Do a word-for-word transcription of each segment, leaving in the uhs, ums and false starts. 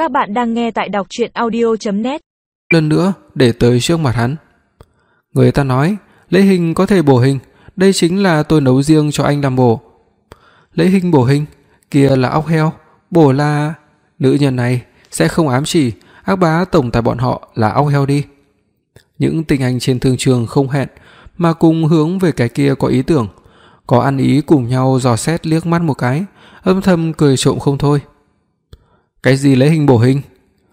Các bạn đang nghe tại đọc truyện audio chấm net. Lần nữa để tới trước mặt hắn. Người ta nói lấy hình có thể bổ hình, đây chính là tôi nấu riêng cho anh làm bổ. Lấy hình bổ hình, kia là óc heo, bổ là... Nữ nhân này sẽ không ám chỉ Ác Bá tổng tài bọn họ là óc heo đi. Những tinh anh trên thương trường không hẹn mà cùng hướng về cái kia có ý tưởng, có ăn ý cùng nhau dò xét liếc mắt một cái, âm thầm cười trộm không thôi. Cái gì lấy hình bổ hình?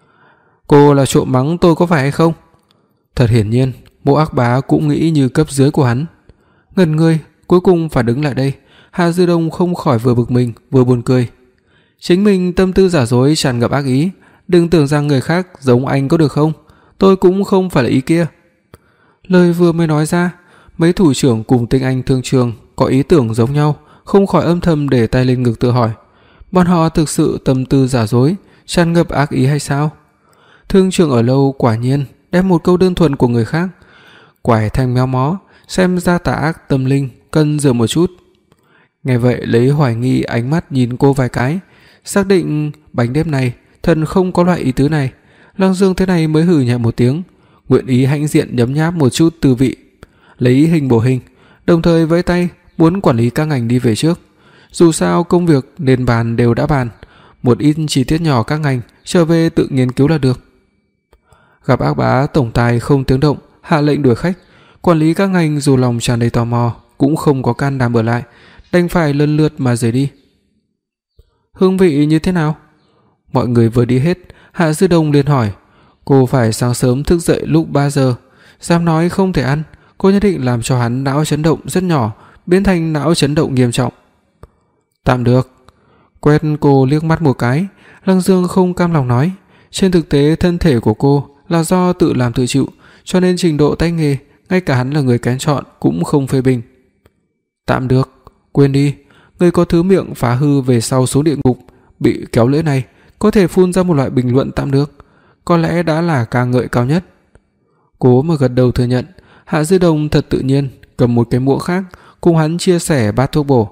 Cô là trộm mắng tôi có phải hay không? Thật hiển nhiên, Mộ Ác Bá cũng nghĩ như cấp dưới của hắn. Ngần người, cuối cùng phải đứng lại đây. Hạ Dư Đông không khỏi vừa bực mình vừa buồn cười. Chính mình tâm tư giả dối tràn ngập ác ý, đừng tưởng rằng người khác giống anh có được không? Tôi cũng không phải là ý kia. Lời vừa mới nói ra, mấy thủ trưởng cùng tinh anh thương trường có ý tưởng giống nhau, không khỏi âm thầm để tay lên ngực tự hỏi, bọn họ thực sự tâm tư giả dối, tràn ngập ác ý hay sao? Thương trường ở lâu quả nhiên đem một câu đơn thuần của người khác quải thành méo mó, xem ra tà ác tâm linh cần rửa một chút. Nghe vậy lấy hoài nghi ánh mắt nhìn cô vài cái, xác định bánh đêm này thần không có loại ý tứ này. Lăng Dương thế này mới hừ nhẹ một tiếng, nguyện ý hãnh diện nhấm nháp một chút tư vị. Lấy hình bổ hình, đồng thời vẫy tay muốn quản lý các ngành đi về trước. Dù sao công việc nền bàn đều đã bàn, một ít chi tiết nhỏ các ngành trở về tự nghiên cứu là được. Gặp Ác Bá tổng tài không tiếng động, hạ lệnh đuổi khách, quản lý các ngành dù lòng tràn đầy tò mò cũng không có can đảm ở lại, đành phải lần lượt mà rời đi. Hương vị như thế nào? Mọi người vừa đi hết, Hạ Dư Đông liền hỏi. Cô phải sáng sớm thức dậy lúc ba giờ, dám nói không thể ăn, cô nhất định làm cho hắn não chấn động rất nhỏ biến thành não chấn động nghiêm trọng. Tạm được. Quét cô liếc mắt một cái, Lăng Dương không cam lòng nói, trên thực tế thân thể của cô là do tự làm tự chịu, cho nên trình độ tay nghề ngay cả hắn là người kén chọn cũng không phê bình. Tạm được, quên đi, người có thứ miệng phá hư về sau xuống địa ngục, bị kéo lưỡi này có thể phun ra một loại bình luận tạm được, có lẽ đã là ca ngợi cao nhất. Cố mà gật đầu thừa nhận. Hạ Dư Đông thật tự nhiên cầm một cái muỗng khác cùng hắn chia sẻ bát thuốc bổ.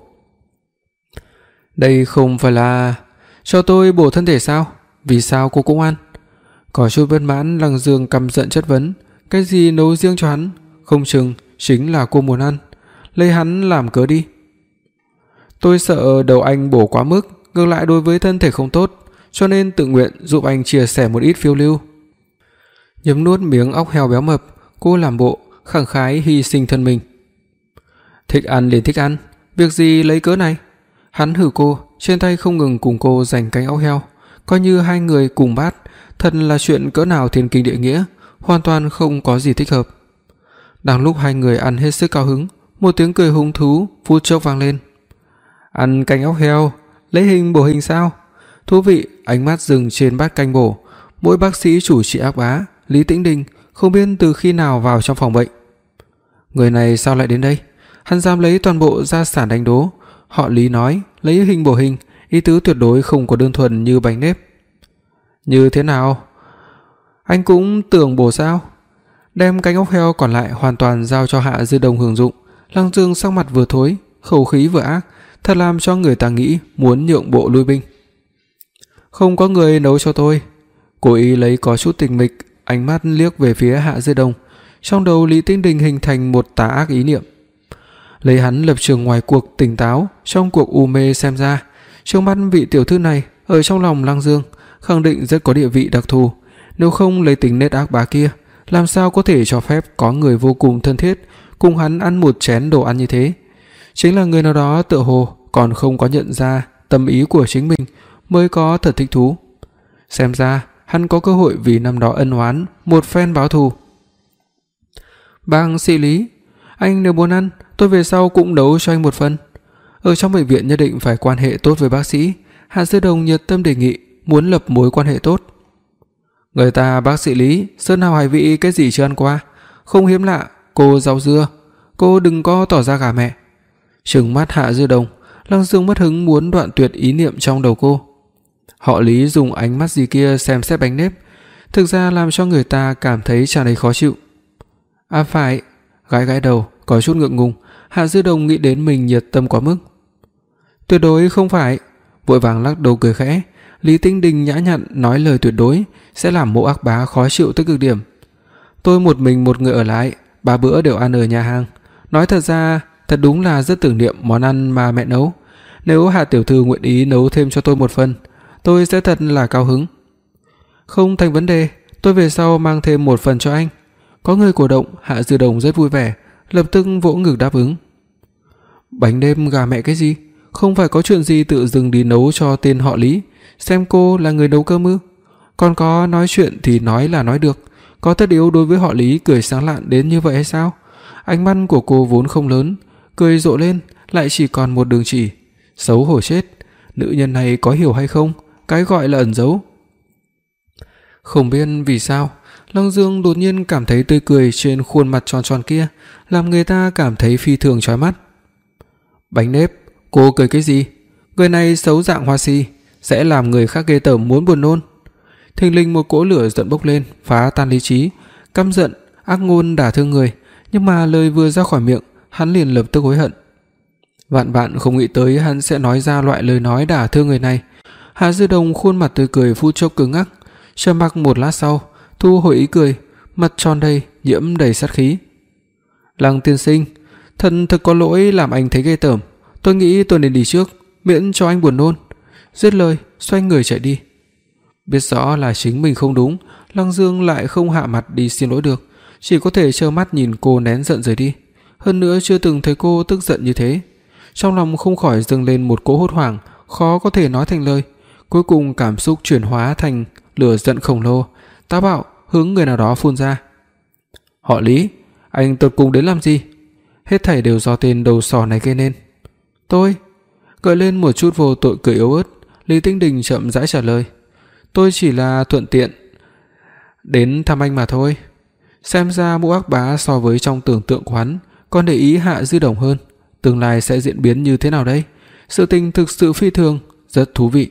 Đây không phải là cho tôi bổ thân thể sao? Vì sao cô cũng ăn? Có chút bất mãn, Lăng Dương căm giận chất vấn, cái gì nấu riêng cho hắn, không chừng chính là cô muốn ăn, lấy hắn làm cớ đi. Tôi sợ đầu anh bổ quá mức, ngược lại đối với thân thể không tốt, cho nên tự nguyện giúp anh chia sẻ một ít phiêu lưu. Nhấm nuốt miếng óc heo béo mập, cô làm bộ khẳng khái hy sinh thân mình. Thích ăn liền thích ăn, việc gì lấy cớ này? Hắn hử cô, trên tay không ngừng cùng cô giành cánh óc heo, coi như hai người cùng bát, thật là chuyện cỡ nào thiên kinh địa nghĩa, hoàn toàn không có gì thích hợp. Đang lúc hai người ăn hết sức cao hứng, một tiếng cười hung thú phút chốc vang lên. Ăn cánh óc heo, lấy hình bổ hình sao? Thú vị. Ánh mắt dừng trên bát canh bổ. Mỗi bác sĩ chủ trị Ác Bá, Lý Tĩnh Đình không biết từ khi nào vào trong phòng bệnh. Người này sao lại đến đây? Hắn dám lấy toàn bộ gia sản đánh đố. Họ Lý nói lấy hình bổ hình, ý tứ tuyệt đối không có đơn thuần như bánh nếp. Như thế nào? Anh cũng tưởng bổ sao? Đem cánh óc heo còn lại hoàn toàn giao cho Hạ Dư Đông hưởng dụng. Lăng Dương sắc mặt vừa thối, khẩu khí vừa ác, thật làm cho người ta nghĩ muốn nhượng bộ lui binh. Không có người nấu cho tôi. Cố ý lấy có chút tình mịch, ánh mắt liếc về phía Hạ Dư Đông. Trong đầu Lý Tĩnh Đình hình thành một tà ác ý niệm. Lấy hắn lập trường ngoài cuộc tỉnh táo, trong cuộc u mê xem ra, trước mắt vị tiểu thư này ở trong lòng Lăng Dương khẳng định rất có địa vị đặc thù, nếu không lấy tính nết ác bá kia, làm sao có thể cho phép có người vô cùng thân thiết cùng hắn ăn một chén đồ ăn như thế. Chính là người nào đó tựa hồ còn không có nhận ra tâm ý của chính mình mới có thật thích thú. Xem ra hắn có cơ hội vì năm đó ân oán một phen báo thù. Bác sĩ Lý, anh nếu muốn ăn, tôi về sau cũng nấu cho anh một phần. Ở trong bệnh viện nhất định phải quan hệ tốt với bác sĩ. Hạ Dư Đông nhiệt tâm đề nghị, muốn lập mối quan hệ tốt. Người ta bác sĩ Lý, sơn hào hải vị cái gì chưa ăn qua, không hiếm lạ, cô rau dưa, cô đừng có tỏ ra gà mẹ. Trừng mắt Hạ Dư Đông, Lăng Dương mất hứng muốn đoạn tuyệt ý niệm trong đầu cô. Họ Lý dùng ánh mắt gì kia xem xét bánh nếp, thực ra làm cho người ta cảm thấy tràn đầy khó chịu. À phải, gãi gãi đầu, có chút ngượng ngùng. Hạ Dư Đông nghĩ đến mình nhiệt tâm quá mức. Tuyệt đối không phải. Vội vàng lắc đầu cười khẽ. Lý Tinh Đình nhã nhặn nói lời tuyệt đối sẽ làm Mộ Ác Bá khó chịu tới cực điểm. Tôi một mình một người ở lại, ba bữa đều ăn ở nhà hàng. Nói thật ra, thật đúng là rất tưởng niệm món ăn mà mẹ nấu. Nếu Hạ tiểu thư nguyện ý nấu thêm cho tôi một phần, tôi sẽ thật là cao hứng. Không thành vấn đề, tôi về sau mang thêm một phần cho anh. Có người cổ động, Hạ Dư Đồng rất vui vẻ, lập tức vỗ ngực đáp ứng. Bánh nêm gà mẹ cái gì? Không phải có chuyện gì tự dưng đi nấu cho tên họ Lý, xem cô là người nấu cơm ư? Còn có nói chuyện thì nói là nói được, có tất yếu đối với họ Lý cười sáng lạn đến như vậy hay sao? Ánh mắt của cô vốn không lớn, cười rộ lên lại chỉ còn một đường chỉ. Xấu hổ chết, nữ nhân này có hiểu hay không cái gọi là ẩn giấu. Không biết vì sao, Lăng Dương đột nhiên cảm thấy tươi cười trên khuôn mặt tròn tròn kia làm người ta cảm thấy phi thường chói mắt. Bánh nếp, cô cười cái gì? Người này xấu dạng hoa si, sẽ làm người khác ghê tởm muốn buồn nôn. Thình lình một cỗ lửa giận bốc lên, phá tan lý trí, căm giận, ác ngôn đả thương người, nhưng mà lời vừa ra khỏi miệng, hắn liền lập tức hối hận. Vạn vạn không nghĩ tới hắn sẽ nói ra loại lời nói đả thương người này. Hạ Dư Đồng khuôn mặt tươi cười phút chốc cứng ngắc, trầm mặc một lát sau, thu hồi ý cười, mặt tròn đầy nhiễm đầy sát khí. Lăng tiên sinh, thật thật có lỗi làm anh thấy ghê tởm, tôi nghĩ tôi nên đi trước, miễn cho anh buồn nôn. Dứt lời, xoay người chạy đi. Biết rõ là chính mình không đúng, Lăng Dương lại không hạ mặt đi xin lỗi được, chỉ có thể trơ mắt nhìn cô nén giận rời đi. Hơn nữa chưa từng thấy cô tức giận như thế, trong lòng không khỏi dâng lên một cỗ hốt hoảng, khó có thể nói thành lời. Cuối cùng cảm xúc chuyển hóa thành lửa giận khổng lồ, táo bạo hướng người nào đó phun ra. Họ Lý, anh tụt cùng đến làm gì? Hết thảy đều do tên đầu sỏ này gây nên. Tôi gợi lên một chút vô tội cười yếu ớt, Lý Tinh Đình chậm rãi trả lời. Tôi chỉ là thuận tiện đến thăm anh mà thôi. Xem ra Mộ Ác Bá so với trong tưởng tượng của hắn còn để ý Hạ Dư Đồng hơn. Tương lai sẽ diễn biến như thế nào đây? Sự tình thực sự phi thường, rất thú vị.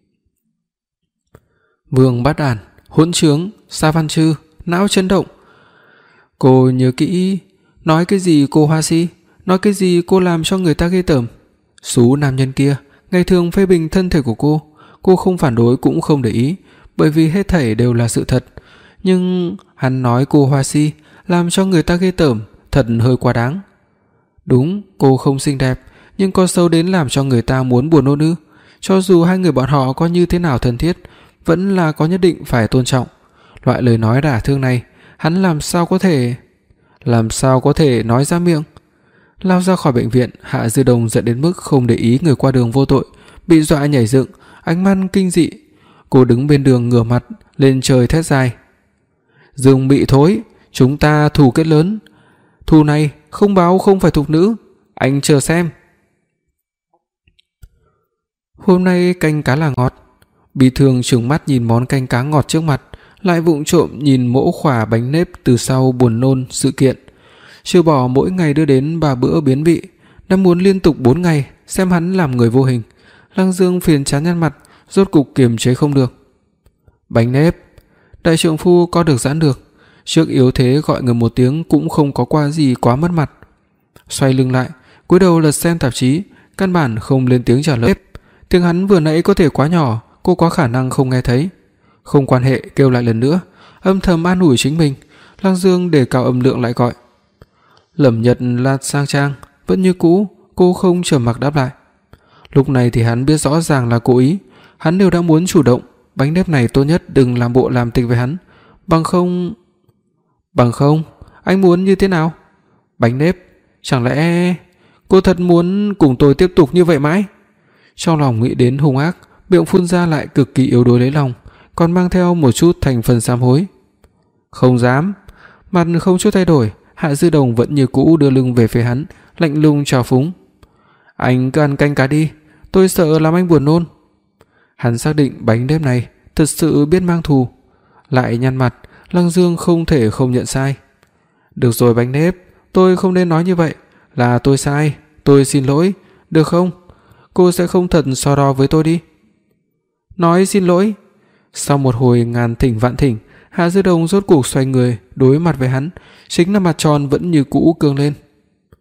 Vương Bát Đản, hỗn trướng, Sa Văn Trư, não chấn động. Cô nhớ kỹ, nói cái gì cô hoa si, nói cái gì cô làm cho người ta ghê tởm. Số nam nhân kia ngày thường phê bình thân thể của cô, cô không phản đối cũng không để ý, bởi vì hết thảy đều là sự thật. Nhưng hắn nói cô hoa si, làm cho người ta ghê tởm, thật hơi quá đáng. Đúng, cô không xinh đẹp, nhưng có xấu đến làm cho người ta muốn buồn nôn ư? Cho dù hai người bọn họ có như thế nào thân thiết, vẫn là có nhất định phải tôn trọng. Loại lời nói đả thương này, hắn làm sao có thể làm sao có thể nói ra miệng. Lao ra khỏi bệnh viện, Hạ Dư Đồng giận đến mức không để ý người qua đường vô tội, bị dọa nhảy dựng, ánh mắt kinh dị. Cô đứng bên đường ngửa mặt lên trời thét dài. Dương Bị thối, chúng ta thù kết lớn. Thù này không báo không phải thục nữ, anh chờ xem. Hôm nay canh cá là ngọt. Bị thương trừng mắt nhìn món canh cá ngọt trước mặt, lại vụng trộm nhìn mỗ khỏa bánh nếp từ sau buồn nôn sự kiện. Trừ bỏ mỗi ngày đưa đến ba bữa biến vị, đã muốn liên tục bốn ngày xem hắn làm người vô hình. Lăng Dương phiền chán nhăn mặt, rốt cục kiềm chế không được. Bánh nếp, đại trượng phu có được giãn được, trước yếu thế gọi người một tiếng cũng không có qua gì quá mất mặt. Xoay lưng lại, cúi đầu lật xem tạp chí, căn bản không lên tiếng trả lời. Tiếng hắn vừa nãy có thể quá nhỏ, cô có khả năng không nghe thấy. Không quan hệ, kêu lại lần nữa, âm thầm an ủi chính mình. Lăng Dương để cao âm lượng lại gọi. Lâm Nhật là sang trang, vẫn như cũ, cô không trầm mặc đáp lại. Lúc này thì hắn biết rõ ràng là cố ý, hắn đều đã muốn chủ động, bánh nếp này tốt nhất đừng làm bộ làm tịch với hắn, bằng không bằng không, anh muốn như thế nào? Bánh nếp, chẳng lẽ cô thật muốn cùng tôi tiếp tục như vậy mãi? Trong lòng nghĩ đến hung ác, miệng phun ra lại cực kỳ yếu đuối lấy lòng, còn mang theo một chút thành phần sám hối. Không dám. Mặt không chút thay đổi, Hạ Dư Đồng vẫn như cũ đưa lưng về phía hắn, lạnh lùng trào phúng. Anh cứ ăn canh cá đi, tôi sợ làm anh buồn nôn. Hắn xác định bánh nếp này thật sự biết mang thù. Lại nhăn mặt, Lăng Dương không thể không nhận sai. Được rồi bánh nếp, tôi không nên nói như vậy, là tôi sai, tôi xin lỗi, được không? Cô sẽ không thật so đo với tôi đi. Nói xin lỗi. Sau một hồi ngàn thỉnh vạn thỉnh, Hạ Dư Đồng rốt cuộc xoay người đối mặt với hắn, chính là mặt tròn vẫn như cũ cương lên.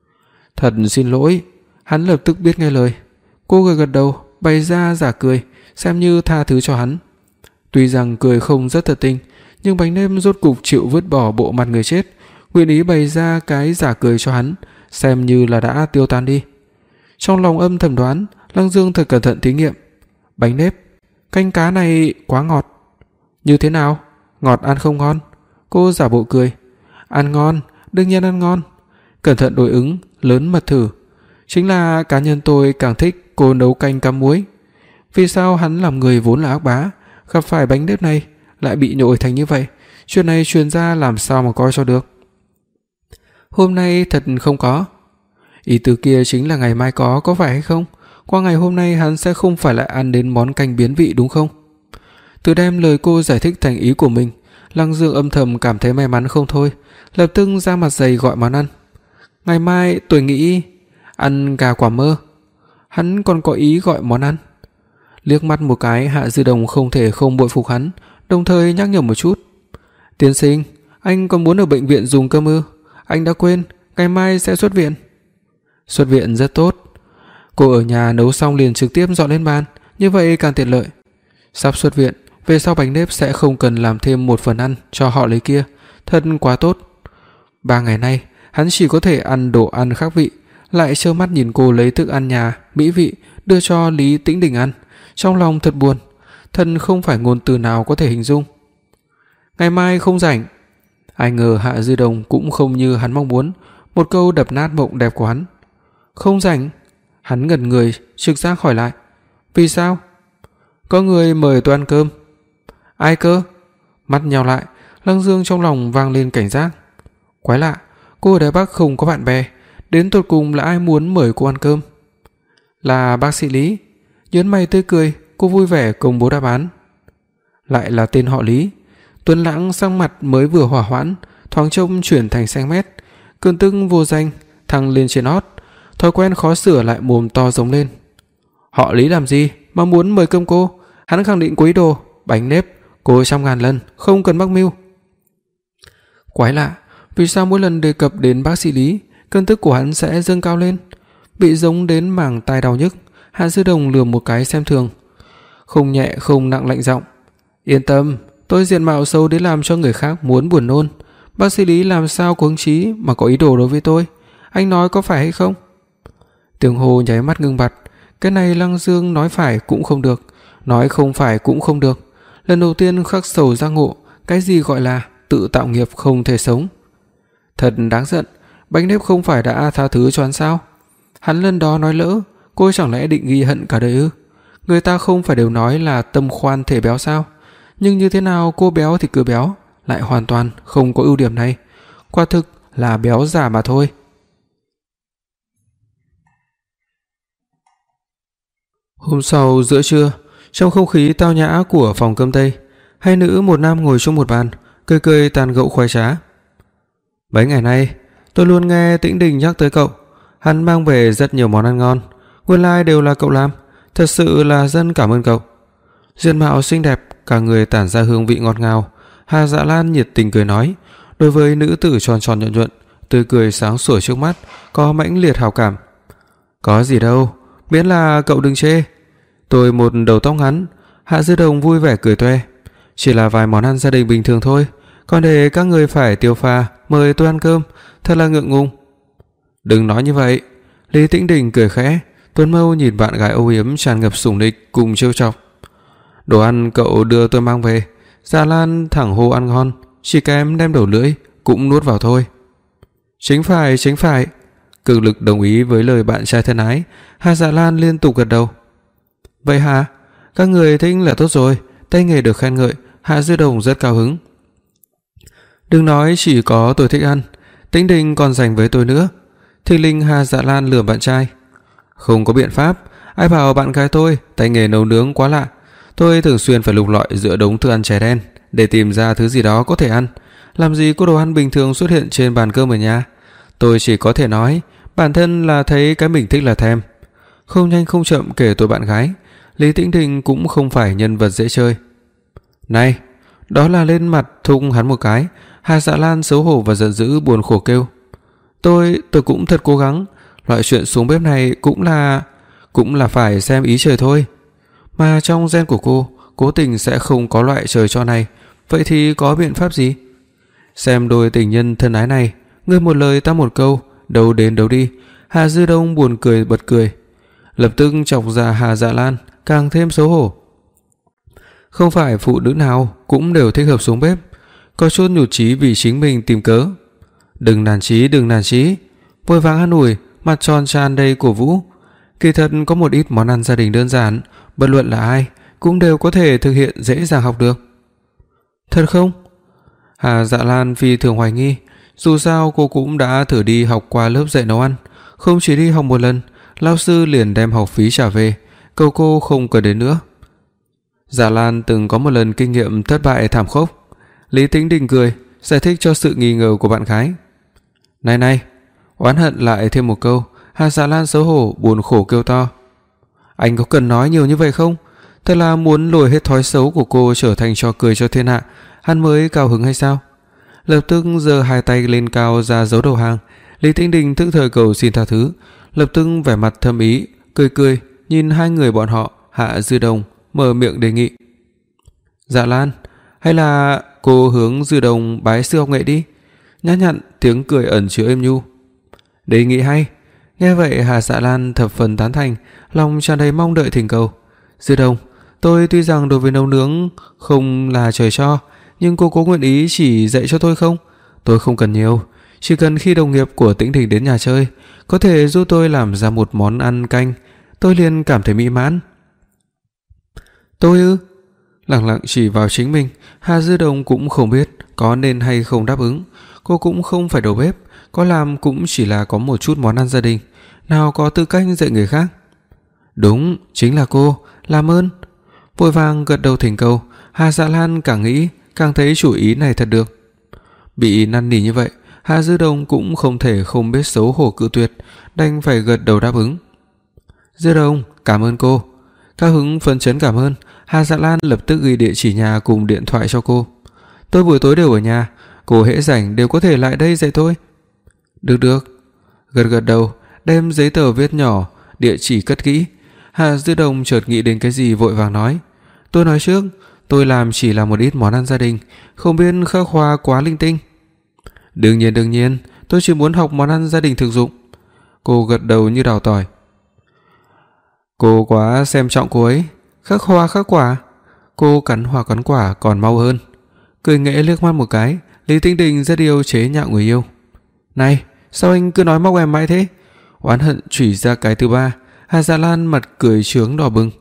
Thật xin lỗi. Hắn lập tức biết nghe lời. Cô gật gật đầu, bày ra giả cười, xem như tha thứ cho hắn. Tuy rằng cười không rất thật tình, nhưng Bánh Nêm rốt cục chịu vứt bỏ bộ mặt người chết, nguyện ý bày ra cái giả cười cho hắn, xem như là đã tiêu tan đi. Trong lòng âm thầm đoán, Lăng Dương thật cẩn thận thí nghiệm. Bánh Nếp, canh cá này quá ngọt. Như thế nào? Ngọt ăn không ngon? Cô giả bộ cười. Ăn ngon, đương nhiên ăn ngon. Cẩn thận đối ứng, lớn mật thử. Chính là cá nhân tôi càng thích cô nấu canh cá muối. Vì sao hắn làm người vốn là ác bá, gặp phải Bánh Nếp này lại bị nhồi thành như vậy? Chuyện này truyền ra làm sao mà coi cho được. Hôm nay thật không có. Ý tứ kia chính là ngày mai có, có phải hay không? Qua ngày hôm nay hắn sẽ không phải lại ăn đến món canh biến vị đúng không? Từ đem lời cô giải thích thành ý của mình, Lăng Dương âm thầm cảm thấy may mắn không thôi, lập tức ra mặt dày gọi món ăn. Ngày mai tôi nghĩ ăn gà quả mơ. Hắn còn có ý gọi món ăn. Liếc mắt một cái, Hạ Dư Đồng không thể không bội phục hắn, đồng thời nhắc nhở một chút. Tiên sinh, anh còn muốn ở bệnh viện dùng cơm ư? Anh đã quên, ngày mai sẽ xuất viện. Xuất viện rất tốt. Cô ở nhà nấu xong liền trực tiếp dọn lên bàn, như vậy càng tiện lợi. Sắp xuất viện, về sau Bánh Nếp sẽ không cần làm thêm một phần ăn cho họ lấy kia, thật quá tốt. Ba ngày nay, hắn chỉ có thể ăn đồ ăn khác vị, lại trơ mắt nhìn cô lấy thức ăn nhà mỹ vị đưa cho Lý Tĩnh Đình ăn, trong lòng thật buồn, thân không phải ngôn từ nào có thể hình dung. Ngày mai không rảnh. Ai ngờ Hạ Dư Đồng cũng không như hắn mong muốn, một câu đập nát mộng đẹp của hắn. Không rảnh? Hắn ngẩn người, trực giác hỏi lại. Vì sao? Có người mời tôi ăn cơm. Ai cơ? Mắt nheo lại, Lăng Dương trong lòng vang lên cảnh giác. Quái lạ, cô ở Đài Bắc không có bạn bè, đến tột cùng là ai muốn mời cô ăn cơm? Là bác sĩ Lý. Nhớn mày tươi cười, cô vui vẻ công bố đáp án. Lại là tên họ Lý. Tuấn Lãng sang mặt mới vừa hỏa hoãn, thoáng trông chuyển thành xanh mét, cơn tức vô danh thăng lên trên ót, thói quen khó sửa lại mồm to giống lên. Họ Lý làm gì mà muốn mời cơm cô? Hắn khẳng định có ý đồ. Bánh Nếp, cô trăm ngàn lần không cần mắc mưu. Quái lạ, vì sao mỗi lần đề cập đến bác sĩ Lý, cơn tức của hắn sẽ dâng cao lên? Bị giống đến màng tai đau nhức, Hạ Dư Đồng lườm một cái xem thường, không nhẹ không nặng lạnh giọng. Yên tâm, tôi diện mạo xấu đến làm cho người khác muốn buồn nôn. Bác sĩ Lý làm sao có hứng chí mà có ý đồ đối với tôi? Anh nói có phải hay không? Tiếng hô nháy mắt ngưng bặt. Cái này Lăng Dương nói phải cũng không được, nói không phải cũng không được. Lần đầu tiên khắc sầu giác ngộ, cái gì gọi là tự tạo nghiệp không thể sống. Thật đáng giận, Bánh Nếp không phải đã tha thứ cho hắn sao? Hắn lần đó nói lỡ, cô chẳng lẽ định ghi hận cả đời ư? Người ta không phải đều nói là tâm khoan thể béo sao? Nhưng như thế nào cô béo thì cứ béo, lại hoàn toàn không có ưu điểm này. Quả thực là béo giả mà thôi. Hôm sau giữa trưa, trong không khí tao nhã của phòng cơm Tây, hai nữ một nam ngồi chung một bàn, cười cười tàn gẫu khoái trá. Mấy ngày nay, tôi luôn nghe Tĩnh Đình nhắc tới cậu, hắn mang về rất nhiều món ăn ngon, nguyên lai đều là cậu làm, thật sự là dân cảm ơn cậu. Diện mạo xinh đẹp, cả người tản ra hương vị ngọt ngào, Hà Dạ Lan nhiệt tình cười nói, đối với nữ tử tròn tròn nhuận nhuận, tươi cười sáng sủa trước mắt, có mãnh liệt hảo cảm. Có gì đâu, miễn là cậu đừng chê. Tôi một đầu tóc ngắn. Hạ Dư Đồng vui vẻ cười toe. Chỉ là vài món ăn gia đình bình thường thôi, còn để các người phải tiêu pha mời tôi ăn cơm, thật là ngượng ngùng. Đừng nói như vậy. Lý Tĩnh Đình cười khẽ, Tuấn Mâu nhìn bạn gái âu yếm tràn ngập sủng nịch cùng trêu chọc. Đồ ăn cậu đưa tôi mang về, Dạ Lan thẳng hô ăn ngon, chỉ kém đem đầu lưỡi cũng nuốt vào thôi. Chính phải, chính phải. Cực lực đồng ý với lời bạn trai thân ái, Hà Dạ Lan liên tục gật đầu. Vậy hả? Các người thích là tốt rồi, tay nghề được khen ngợi, Hạ Dư Đồng rất cao hứng. Đừng nói chỉ có tôi thích ăn, Tĩnh Đình còn dành với tôi nữa. Thì Linh Hà Dạ Lan lườm bạn trai. Không có biện pháp, ai bảo bạn gái tôi tay nghề nấu nướng quá lạ. Tôi thường xuyên phải lục lọi giữa đống thức ăn chè đen để tìm ra thứ gì đó có thể ăn. Làm gì có đồ ăn bình thường xuất hiện trên bàn cơm ở nhà. Tôi chỉ có thể nói bản thân là thấy cái mình thích là thèm. Không nhanh không chậm kể tôi bạn gái, Lý Tĩnh Đình cũng không phải nhân vật dễ chơi. Này, đó là lên mặt thụng hắn một cái. Hà Dạ Lan xấu hổ và giận dữ buồn khổ kêu. Tôi, tôi cũng thật cố gắng. Loại chuyện xuống bếp này cũng là Cũng là phải xem ý trời thôi. Mà trong gen của cô, cố tình sẽ không có loại trời cho này, vậy thì có biện pháp gì? Xem đôi tình nhân thân ái này, ngươi một lời ta một câu, đấu đến đấu đi. Hà Dư Đông buồn cười bật cười, lập tức chọc ra Hà Dạ Lan càng thêm xấu hổ. Không phải phụ nữ nào cũng đều thích hợp xuống bếp, có chút nhụt chí vì chính mình tìm cớ. Đừng nản chí, đừng nản chí, vội vàng an ủi, mặt tròn tràn đầy cổ vũ. Kỳ thật có một ít món ăn gia đình đơn giản, bất luận là ai cũng đều có thể thực hiện dễ dàng học được. Thật không? Hà Dạ Lan phi thường hoài nghi, dù sao cô cũng đã thử đi học qua lớp dạy nấu ăn, không chỉ đi học một lần, lão sư liền đem học phí trả về, cầu cô không cần đến nữa. Dạ Lan từng có một lần kinh nghiệm thất bại thảm khốc. Lý Tĩnh Đình cười, giải thích cho sự nghi ngờ của bạn gái. Này này, oán hận lại thêm một câu. Hà Dạ Lan xấu hổ buồn khổ kêu to. Anh có cần nói nhiều như vậy không? Thật là muốn lùi hết thói xấu của cô trở thành trò cười cho thiên hạ, hắn mới cao hứng hay sao? Lập tức giơ hai tay lên cao ra dấu đầu hàng. Lý Tĩnh Đình thức thời cầu xin tha thứ, lập tức vẻ mặt thâm ý, cười cười nhìn hai người bọn họ. Hạ Dư Đồng mở miệng đề nghị. Dạ Lan, hay là cô hướng Dư Đồng bái sư học nghệ đi? Nhã nhặn tiếng cười ẩn chứa êm nhu. Đề nghị hay. Nghe vậy Hà Dạ Lan thập phần tán thành, lòng tràn đầy mong đợi thỉnh cầu. Dư Đồng, tôi tuy rằng đối với nấu nướng không là trời cho, nhưng cô có nguyện ý chỉ dạy cho tôi không? Tôi không cần nhiều, chỉ cần khi đồng nghiệp của Tĩnh Đình đến nhà chơi có thể giúp tôi làm ra một món ăn canh, tôi liền cảm thấy mỹ mãn. Tôi ư? Lặng lặng chỉ vào chính mình, Hà Dư Đồng cũng không biết có nên hay không đáp ứng. Cô cũng không phải đầu bếp, có làm cũng chỉ là có một chút món ăn gia đình, nào có tư cách dạy người khác. Đúng, chính là cô, làm ơn. Vội vàng gật đầu thỉnh cầu. Hà Dạ Lan càng nghĩ càng thấy chủ ý này thật được. Bị năn nỉ như vậy, Hà Dư Đồng cũng không thể không biết xấu hổ cự tuyệt, đành phải gật đầu đáp ứng. Dư Đồng, cảm ơn cô. Cao hứng phấn chấn cảm ơn, Hà Dạ Lan lập tức ghi địa chỉ nhà cùng điện thoại cho cô. Tôi buổi tối đều ở nhà, cô hễ rảnh đều có thể lại đây dạy tôi. Được được. Gật gật đầu, đem giấy tờ viết nhỏ địa chỉ cất kỹ. Hà Dư Đồng chợt nghĩ đến cái gì vội vàng nói. Tôi nói trước, tôi làm chỉ là một ít món ăn gia đình, không biết khắc khoa quá linh tinh. Đương nhiên đương nhiên, tôi chỉ muốn học món ăn gia đình thực dụng. Cô gật đầu như đào tỏi. Cô quá xem trọng cô ấy, khắc hoa khắc quả. Cô cắn hoa cắn quả còn mau hơn. Cười nghễ liếc mắt một cái, Lý Tĩnh Đình rất yêu chế nhạo người yêu. Này, sao anh cứ nói móc em mãi thế? Oán hận chửi ra cái thứ ba. Hà Dạ Lan mặt cười trướng đỏ bừng.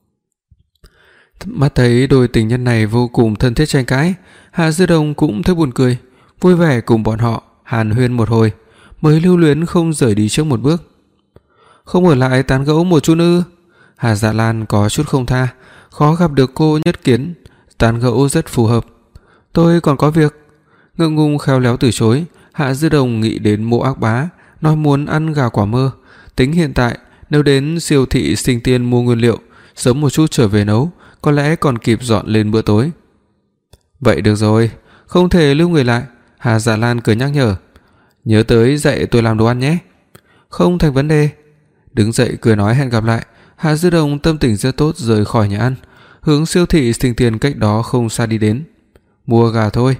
Mắt thấy đôi tình nhân này vô cùng thân thiết tranh cãi, Hạ Dư Đồng cũng thấy buồn cười, vui vẻ cùng bọn họ hàn huyên một hồi, mới lưu luyến không rời đi trước một bước. Không ở lại tán gẫu một chút ư? Hà Dạ Lan có chút không tha, khó gặp được cô nhất kiến, tán gẫu rất phù hợp. Tôi còn có việc. Ngượng ngùng khéo léo từ chối. Hạ Dư Đồng nghĩ đến Mộ Ác Bá, nói muốn ăn gà quả mơ, tính hiện tại nếu đến siêu thị Sinh Tiên mua nguyên liệu, sớm một chút trở về nấu, có lẽ còn kịp dọn lên bữa tối. Vậy được rồi, không thể lưu người lại. Hà Dạ Lan cười nhắc nhở. Nhớ tới dạy tôi làm đồ ăn nhé. Không thành vấn đề. Đứng dậy cười nói hẹn gặp lại. Hạ Dư Đồng tâm tình rất tốt rời khỏi nhà ăn, hướng siêu thị Sinh Tiên cách đó không xa đi đến. Mua gà thôi.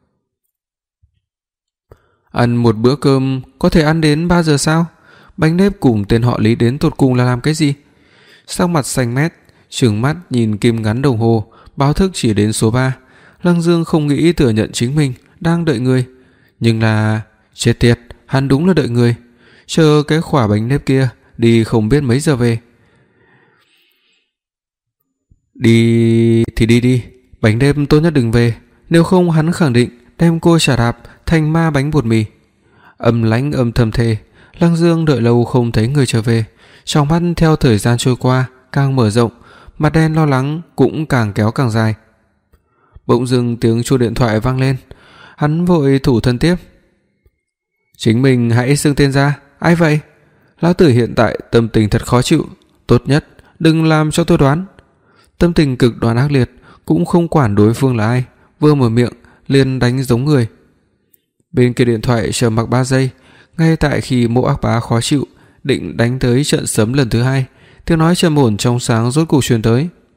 Ăn một bữa cơm có thể ăn đến ba giờ sao? Bánh nếp cùng tên họ Lý đến tột cùng là làm cái gì? Sắc mặt xanh mét, trừng mắt nhìn kim ngắn đồng hồ, báo thức chỉ đến số ba. Lăng Dương không nghĩ thừa nhận chính mình đang đợi người, nhưng là chết tiệt, hắn đúng là đợi người. Chờ cái khỏa bánh nếp kia đi không biết mấy giờ về. Đi thì đi đi, bánh nếp tốt nhất đừng về, nếu không hắn khẳng định đem cô trả đạp thành ma bánh bột mì. Âm lãnh âm thầm thề. Lăng Dương đợi lâu không thấy người trở về, trong mắt theo thời gian trôi qua càng mở rộng, mặt đen lo lắng cũng càng kéo càng dài. Bỗng dưng tiếng chuông điện thoại vang lên, hắn vội thủ thân tiếp. Chính mình hãy xưng tên ra. Ai vậy? Lão tử hiện tại tâm tình thật khó chịu, tốt nhất đừng làm cho tôi đoán. Tâm tình cực đoan ác liệt, cũng không quản đối phương là ai, vừa mở miệng liền đánh giống người. Bên kia điện thoại chờ mặc ba giây, ngay tại khi Mộ Ác Bá khó chịu định đánh tới trận sấm lần thứ hai, tiếng nói trầm ổn trong sáng rốt cuộc truyền tới.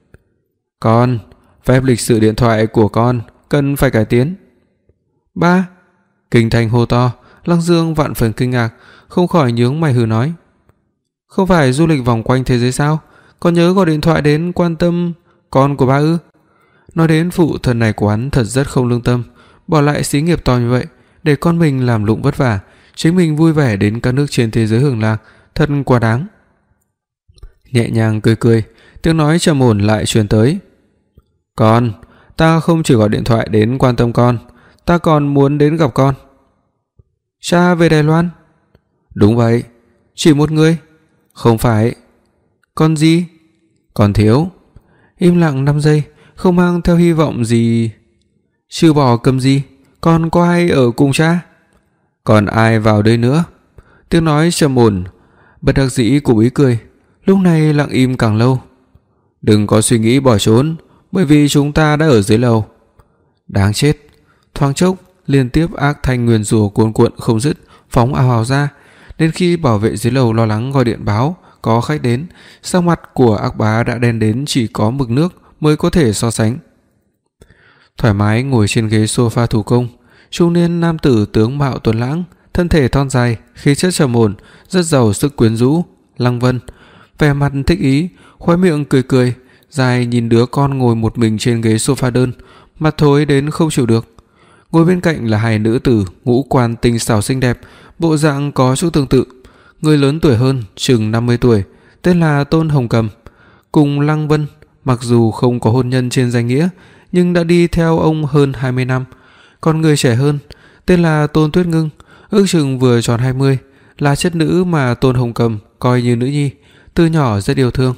Con, phép lịch sự điện thoại của con cần phải cải tiến. Ba, Kinh Thành hô to. Lăng Dương vạn phần kinh ngạc, không khỏi nhướng mày hừ nói: Không phải du lịch vòng quanh thế giới sao? Còn nhớ gọi điện thoại đến quan tâm con của ba ư? Nói đến phụ thân này của hắn thật rất không lương tâm, bỏ lại xí nghiệp to như vậy để con mình làm lụng vất vả, chính mình vui vẻ đến các nước trên thế giới hưởng lạc, thật quá đáng. Nhẹ nhàng cười cười, tiếng nói trầm ổn lại truyền tới: Con, ta không chỉ gọi điện thoại đến quan tâm con, ta còn muốn đến gặp con. Cha về Đài Loan? Đúng vậy. Chỉ một người? Không phải. Con gì? Con thiếu. Im lặng năm giây, không mang theo hy vọng gì. Trừ bỏ Cầm Gì, còn có ai ở cùng cha? Còn ai vào đây nữa? Tiếng nói trầm ổn, bất đắc dĩ của ý cười. Lúc này lặng im càng lâu. Đừng có suy nghĩ bỏ trốn, bởi vì chúng ta đã ở dưới lầu. Đáng chết. Thoáng chốc liên tiếp ác thanh nguyền rủa cuồn cuộn không dứt phóng ào ào ra, đến khi bảo vệ dưới lầu lo lắng gọi điện báo có khách đến, sắc mặt của ác bá đã đen đến chỉ có mực nước mới có thể so sánh. Thoải mái ngồi trên ghế sofa thủ công, trung niên nam tử tướng mạo tuấn lãng, thân thể thon dài, khí chất trầm ổn, rất giàu sức quyến rũ. Lăng Vân vẻ mặt thích ý, khóe miệng cười cười, dài nhìn đứa con ngồi một mình trên ghế sofa đơn, mặt thối đến không chịu được. Ngồi bên cạnh là hai nữ tử ngũ quan tinh xảo xinh đẹp, bộ dạng có chút tương tự. Người lớn tuổi hơn, chừng năm mươi tuổi, tên là Tôn Hồng Cầm, cùng Lăng Vân mặc dù không có hôn nhân trên danh nghĩa, nhưng đã đi theo ông hơn hai mươi năm. Còn người trẻ hơn, tên là Tôn Tuyết Ngưng, ước chừng vừa tròn hai mươi, là chất nữ mà Tôn Hồng Cầm coi như nữ nhi, từ nhỏ rất yêu thương.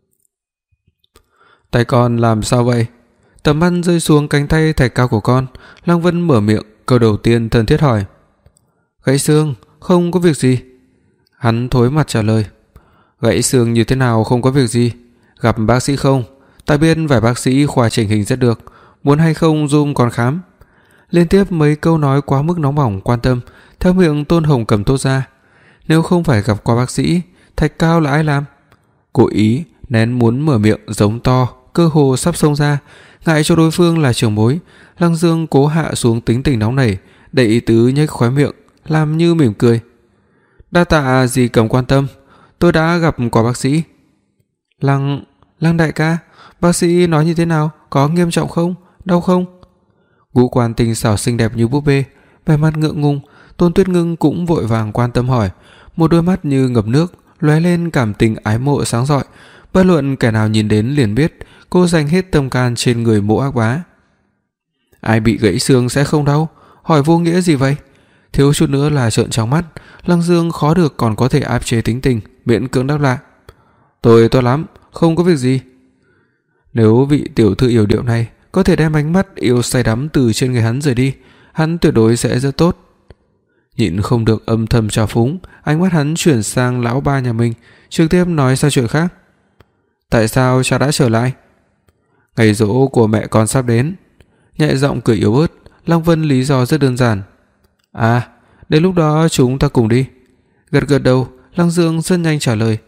Tay con làm sao vậy? Tầm mắt rơi xuống cánh tay thạch cao của con, Lăng Vân mở miệng, câu đầu tiên thân thiết hỏi. Gãy xương, không có việc gì. Hắn thối mặt trả lời. Gãy xương như thế nào không có việc gì? Gặp bác sĩ không? Ta biết vài bác sĩ khoa chỉnh hình rất được, muốn hay không zoom còn khám. Liên tiếp mấy câu nói quá mức nóng bỏng quan tâm theo miệng Tôn Hồng Cầm thốt ra. Nếu không phải gặp qua bác sĩ, thạch cao là ai làm? Cố ý nén muốn mở miệng giống to, cơ hồ sắp xông ra, ngại cho đối phương là trưởng bối. Lăng Dương cố hạ xuống tính tình nóng nảy, để ý tứ nhếch khóe miệng, làm như mỉm cười. Đa tạ gì Cầm quan tâm, tôi đã gặp qua bác sĩ. Lăng, Lăng đại ca, bác sĩ nói như thế nào, có nghiêm trọng không, đau không? Ngũ quan tinh xảo xinh đẹp như búp bê, vẻ mặt ngượng ngùng, Tôn Tuyết Ngưng cũng vội vàng quan tâm hỏi, một đôi mắt như ngập nước, lóe lên cảm tình ái mộ sáng rọi. Bất luận kẻ nào nhìn đến liền biết cô dành hết tâm can trên người Mộ Ác Bá. Ai bị gãy xương sẽ không đau? Hỏi vô nghĩa gì vậy? Thiếu chút nữa là trợn tròn mắt. Lăng Dương khó được còn có thể áp chế tính tình, miễn cưỡng đáp lại. Tôi tốt lắm, không có việc gì. Nếu vị tiểu thư yêu điệu này có thể đem ánh mắt yêu say đắm từ trên người hắn rời đi, hắn tuyệt đối sẽ rất tốt. Nhịn không được âm thầm trào phúng, ánh mắt hắn chuyển sang lão ba nhà mình, trực tiếp nói sang chuyện khác. Tại sao cha đã trở lại? Ngày giỗ của mẹ con sắp đến. Nhẹ giọng cười yếu ớt. Lăng Vân lý do rất đơn giản. À, đến lúc đó chúng ta cùng đi. Gật gật đầu, Lăng Dương rất nhanh trả lời.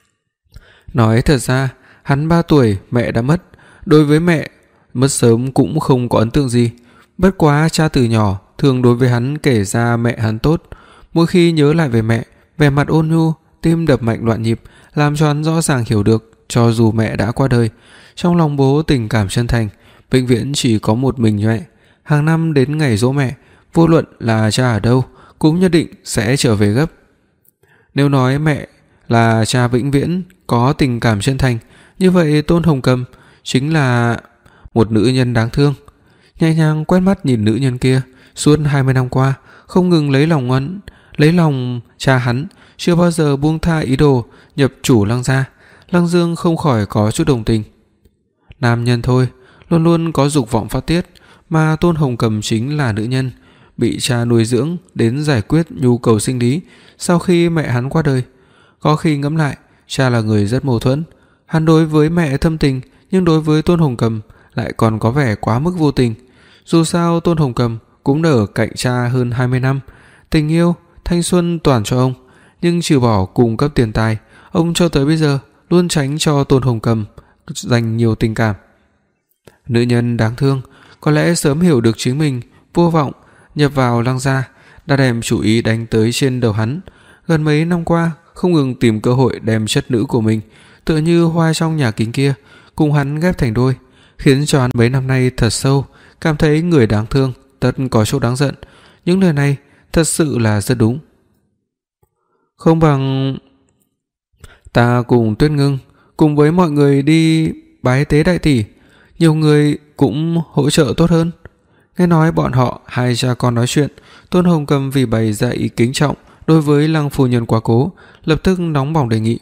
Nói thật ra, hắn ba tuổi mẹ đã mất. Đối với mẹ, mất sớm cũng không có ấn tượng gì. Bất quá cha từ nhỏ thường đối với hắn kể ra mẹ hắn tốt. Mỗi khi nhớ lại về mẹ, vẻ mặt ôn nhu, tim đập mạnh loạn nhịp, làm cho hắn rõ ràng hiểu được, cho dù mẹ đã qua đời, trong lòng bố tình cảm chân thành, vĩnh viễn chỉ có một mình mẹ. Hàng năm đến ngày giỗ mẹ, vô luận là cha ở đâu cũng nhất định sẽ trở về gấp. Nếu nói mẹ là cha vĩnh viễn có tình cảm chân thành, như vậy Tôn Hồng Cầm chính là một nữ nhân đáng thương. Nhẹ nhàng quét mắt nhìn nữ nhân kia, suốt hai mươi năm qua không ngừng lấy lòng hắn, lấy lòng cha hắn, chưa bao giờ buông tha ý đồ nhập chủ Lăng gia. Lăng Dương không khỏi có chút đồng tình. Nam nhân thôi, luôn luôn có dục vọng phát tiết, mà Tôn Hồng Cầm chính là nữ nhân, bị cha nuôi dưỡng đến giải quyết nhu cầu sinh lý sau khi mẹ hắn qua đời. Có khi ngẫm lại, cha là người rất mâu thuẫn. Hắn đối với mẹ thâm tình, nhưng đối với Tôn Hồng Cầm lại còn có vẻ quá mức vô tình. Dù sao Tôn Hồng Cầm cũng đã ở cạnh cha hơn hai mươi năm, tình yêu, thanh xuân toàn cho ông, nhưng trừ bỏ cung cấp tiền tài, ông cho tới bây giờ luôn tránh cho Tôn Hồng Cầm dành nhiều tình cảm. Nữ nhân đáng thương, có lẽ sớm hiểu được chính mình vô vọng nhập vào Lăng gia, đã đem chủ ý đánh tới trên đầu hắn. Gần mấy năm qua không ngừng tìm cơ hội đem chất nữ của mình, tựa như hoa trong nhà kính kia, cùng hắn ghép thành đôi, khiến cho hắn mấy năm nay thật sâu cảm thấy người đáng thương tất có chỗ đáng giận. Những lời này thật sự là rất đúng. Không bằng ta cùng Tuyết Ngưng cùng với mọi người đi bái tế đại tỷ, nhiều người cũng hỗ trợ tốt hơn. Nghe nói bọn họ hai cha con nói chuyện, Tôn Hồng Cầm vì bày ra ý kính trọng đối với Lăng phu nhân quá cố, lập tức nóng bỏng đề nghị.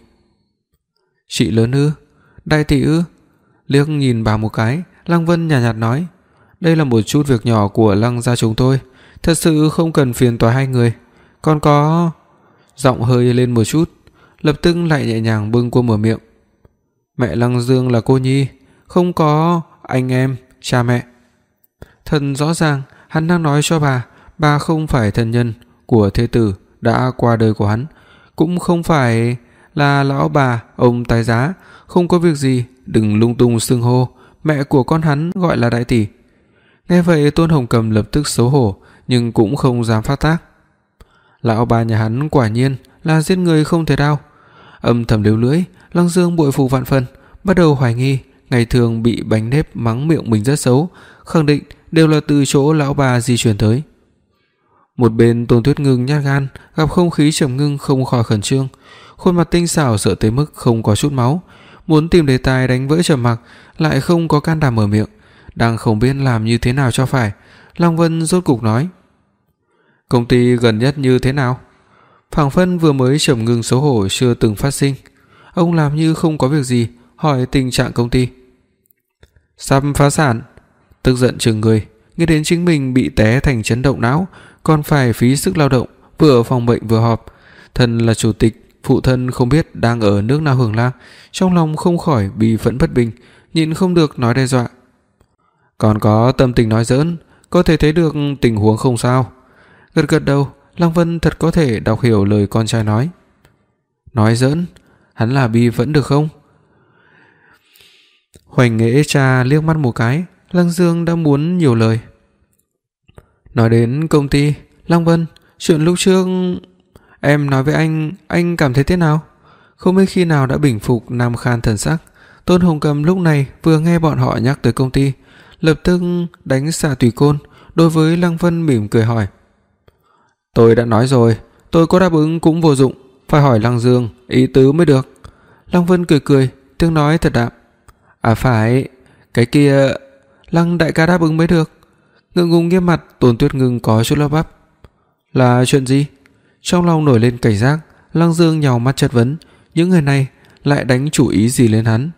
Chị lớn ư? Đại tỷ ư? Liếc nhìn bà một cái, Lăng Vân nhàn nhạt, nhạt nói, đây là một chút việc nhỏ của Lăng gia chúng tôi, thật sự không cần phiền toái hai người. Còn có... Giọng hơi lên một chút, lập tức lại nhẹ nhàng bưng qua mở miệng. Mẹ Lăng Dương là cô nhi, không có anh em, cha mẹ. Thần rõ ràng hắn đang nói cho bà, bà không phải thân nhân của thế tử đã qua đời của hắn, cũng không phải là lão bà, ông tài giá, không có việc gì đừng lung tung xưng hô mẹ của con hắn gọi là đại tỷ. Nghe vậy Tôn Hồng Cầm lập tức xấu hổ, nhưng cũng không dám phát tác. Lão bà nhà hắn quả nhiên là giết người không thể đau. Âm thầm liếu lưỡi, Lăng Dương bội phục vạn phần, bắt đầu hoài nghi ngày thường bị bánh nếp mắng miệng mình rất xấu, khẳng định đều là từ chỗ lão bà di truyền tới. Một bên Tôn Tuyết Ngưng nhát gan, gặp không khí trầm ngưng không khỏi khẩn trương, khuôn mặt tinh xảo sợ tới mức không có chút máu, muốn tìm đề tài đánh vỡ trầm mặc lại không có can đảm mở miệng, đang không biết làm như thế nào cho phải. Lăng Vân rốt cục nói, công ty gần nhất như thế nào? Phảng Phân vừa mới trầm ngưng xấu hổ chưa từng phát sinh, ông làm như không có việc gì hỏi tình trạng công ty. Sắp phá sản. Tức giận chừng người, nghĩ đến chính mình bị té thành chấn động não, còn phải phí sức lao động, vừa ở phòng bệnh vừa họp. Thân là chủ tịch, phụ thân không biết đang ở nước nào hưởng lang, trong lòng không khỏi bị phẫn bất bình, nhịn không được nói đe dọa. Còn có tâm tình nói giỡn, có thể thấy được tình huống không sao. Gật gật đầu, Lăng Vân thật có thể đọc hiểu lời con trai nói. Nói giỡn, hắn là bi vẫn được không? Hoành Nghệ cha liếc mắt một cái, Lăng Dương đã muốn nhiều lời. Nói đến công ty, Lăng Vân, chuyện lúc trước em nói với anh, anh cảm thấy thế nào? Không biết khi nào đã bình phục Nam Khan thần sắc, Tôn Hồng Cầm lúc này vừa nghe bọn họ nhắc tới công ty, lập tức đánh xạ tùy côn, đối với Lăng Vân mỉm cười hỏi. Tôi đã nói rồi, tôi có đáp ứng cũng vô dụng, phải hỏi Lăng Dương ý tứ mới được. Lăng Vân cười cười, tiếng nói thật đạm. À phải, cái kia Lăng đại ca đáp ứng mới được. Ngượng ngùng nghiêm mặt, Tôn Tuyết Ngưng có chút lắp bắp. Là chuyện gì? Trong lòng nổi lên cảnh giác, Lăng Dương nhào mắt chất vấn, những người này lại đánh chủ ý gì lên hắn?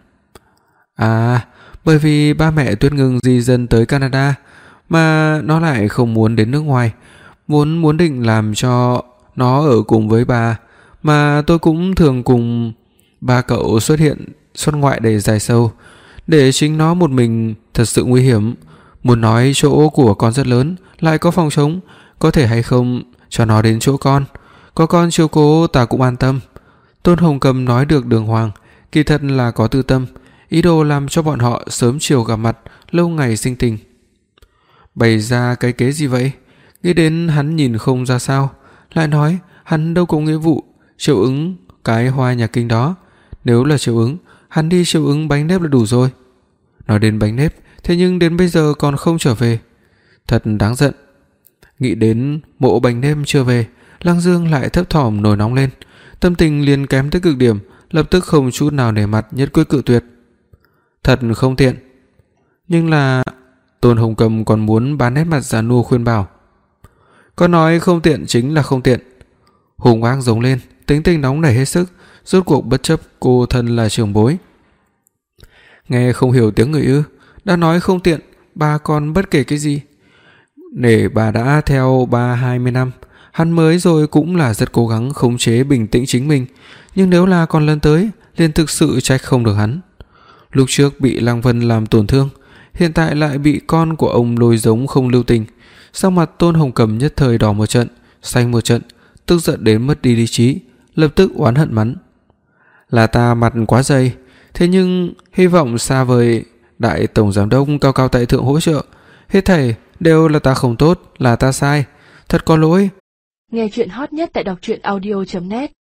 À, bởi vì ba mẹ Tuyết Ngưng di dân tới Canada, mà nó lại không muốn đến nước ngoài, muốn muốn định làm cho nó ở cùng với bà, mà tôi cũng thường cùng ba cậu xuất hiện xuất ngoại để dài sâu, để chính nó một mình thật sự nguy hiểm. Muốn nói chỗ của con rất lớn, lại có phòng trống, có thể hay không cho nó đến chỗ con, có con chiếu cố ta cũng an tâm. Tôn Hồng Cầm nói được đường hoàng, kỳ thật là có tư tâm, ý đồ làm cho bọn họ sớm chiều gặp mặt, lâu ngày sinh tình. Bày ra cái kế gì vậy? Nghĩ đến hắn nhìn không ra sao, lại nói hắn đâu có nghĩa vụ chiều ứng cái hoa nhà kinh đó. Nếu là chiều ứng, hắn đi chiều ứng bánh nếp là đủ rồi. Nói đến bánh nếp, thế nhưng đến bây giờ còn không trở về, thật đáng giận. Nghĩ đến mộ bánh nếp chưa về, Lăng Dương lại thấp thỏm nổi nóng lên, tâm tình liền kém tới cực điểm, lập tức không chút nào nể mặt nhất quyết cự tuyệt. Thật không tiện. Nhưng là Tôn Hồng Cầm còn muốn bán nét mặt già nua khuyên bảo. Có nói không tiện chính là không tiện. Hùng ác giống lên, tính tình nóng nảy hết sức, rốt cuộc bất chấp cô thân là trưởng bối. Nghe không hiểu tiếng người ư? Đã nói không tiện, bà còn bất kể cái gì? Để bà đã theo ba hai mươi năm, hắn mới rồi cũng là rất cố gắng khống chế bình tĩnh chính mình, nhưng nếu là còn lần tới, liền thực sự trách không được hắn. Lúc trước bị Lăng Vân làm tổn thương, hiện tại lại bị con của ông lôi giống không lưu tình. Sắc mặt Tôn Hồng Cầm nhất thời đỏ một trận, xanh một trận, tức giận đến mất đi lý trí, lập tức oán hận mắng. Là ta mặt quá dày, thế nhưng hy vọng xa vời Đại tổng giám đốc cao cao tại thượng hỗ trợ, hết thảy đều là ta không tốt, là ta sai, thật có lỗi. Nghe truyện hot nhất tại đọc truyện audio chấm net.